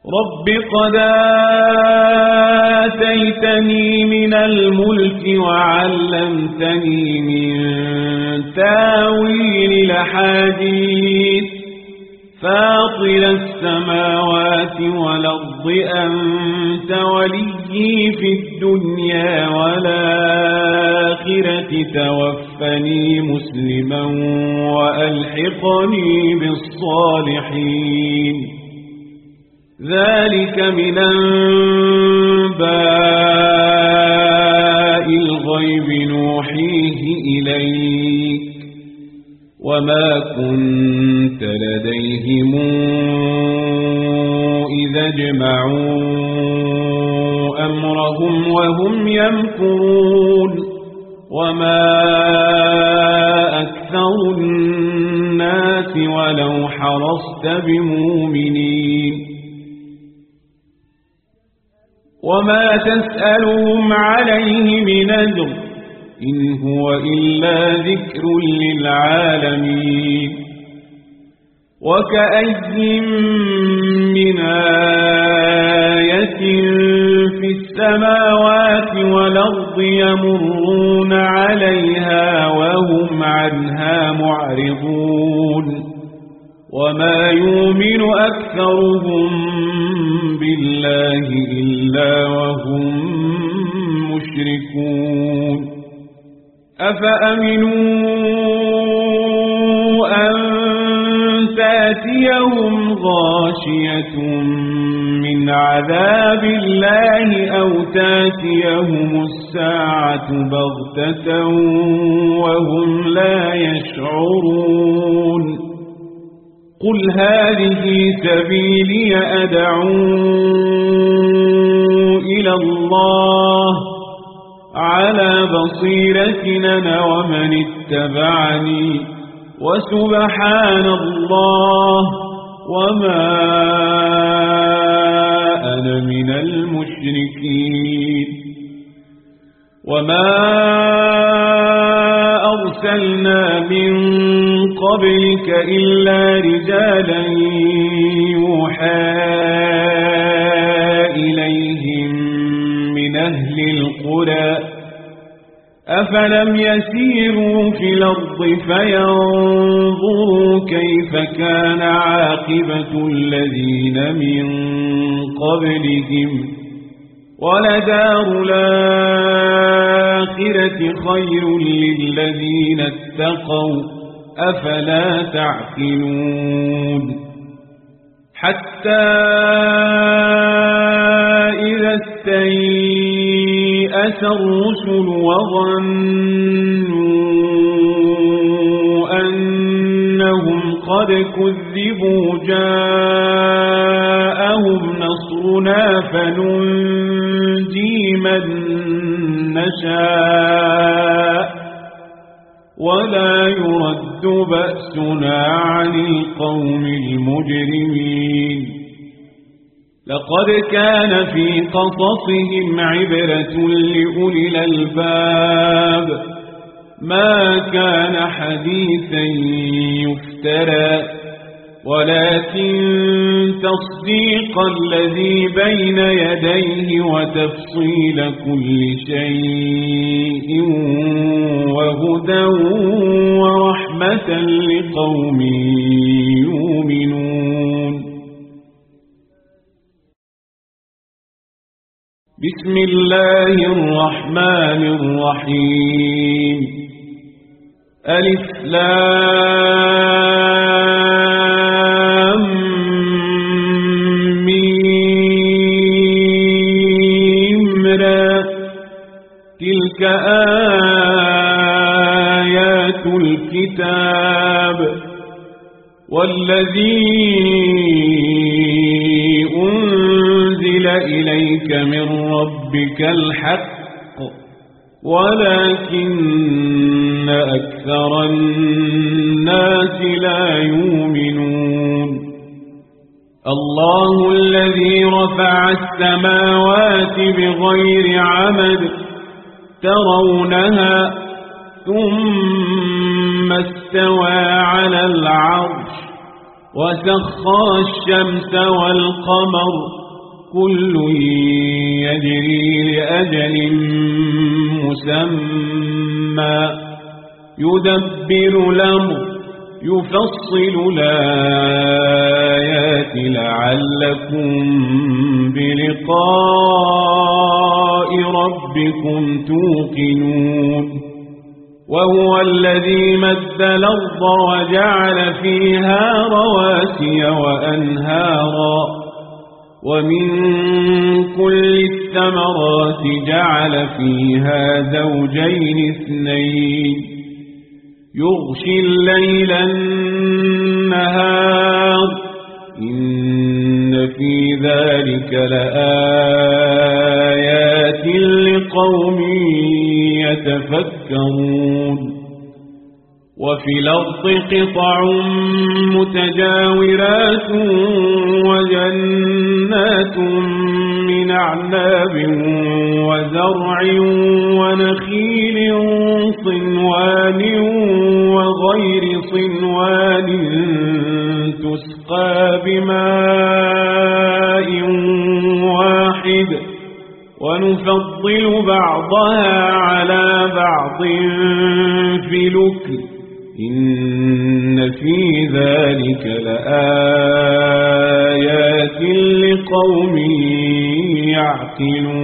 رب قد آتيتني من الملك وعلمتني من تاويل الأحاديث فاطر السماوات والأرض أنت وليي في الدنيا والآخرة توفني مسلما وألحقني بالصالحين ذلك من أنباء الغيب نوحيه إليك وما كنت لديهم إذا اجمعوا أمرهم وهم يمكرون وما أكثر الناس ولو حرصت بمؤمنين وما تسألهم عليه من أجر إن هو إلا ذكر للعالمين وكأي من آية في السماوات والأرض يمرون عليها وهم عنها معرضون وما يؤمن أكثرهم بالله إلا وهم مشركون أفأمنوا أن تأتيهم غاشية من عذاب الله أو تأتيهم الساعة بغتة وهم لا يشعرون قل هذه سبيلي أدعو إلى الله على بصيرة أنا ومن اتبعني وسبحان الله وما أنا من المشركين وما أرسلنا من قبلك إلا رجالا يوحى إليهم من أهل القرى أفلم يسيروا في الأرض فينظروا كيف كان عاقبة الذين من قبلهم ولدار الآخرة خير للذين اتقوا أفلا تعقلون حتى إذا استيأس الرسل وظنوا أنهم قد كذبوا جاءهم نصرنا فننجي من نشاء ولا يرد بأسنا عن القوم المجرمين لقد كان في قصصهم عبرة لأولي الألباب ما كان حديثا يفترى ولكن تصديق الذي بين يديه وتفصيل كل شيء وهدى ورحمة لقوم يؤمنون بسم الله الرحمن الرحيم ألف لام ميم را تلك آيات الكتاب والذي أنزل إليك من ربك الحق ولكن أكثر الناس لا يؤمنون الله الذي رفع السماوات بغير عمد ترونها ثم استوى على العرش وسخر الشمس والقمر كل يجري لأجل مسمى يدبر الأمر يفصل الآيات لعلكم بلقاء ربكم توقنون وهو الذي مد الأرض وجعل فيها رواسي وأنهارا ومن كل الثمرات جعل فيها زوجين اثنين يغشي الليل النهار إن في ذلك لآيات لقوم يتفكرون وفي الأرض قطع متجاورات وجنات من أعناب وزرع ونخيل صنوان وغير صنوان تسقى بماء واحد ونفضل بعضها على بعض في الأكل إن في ذلك لآيات لقوم يعقلون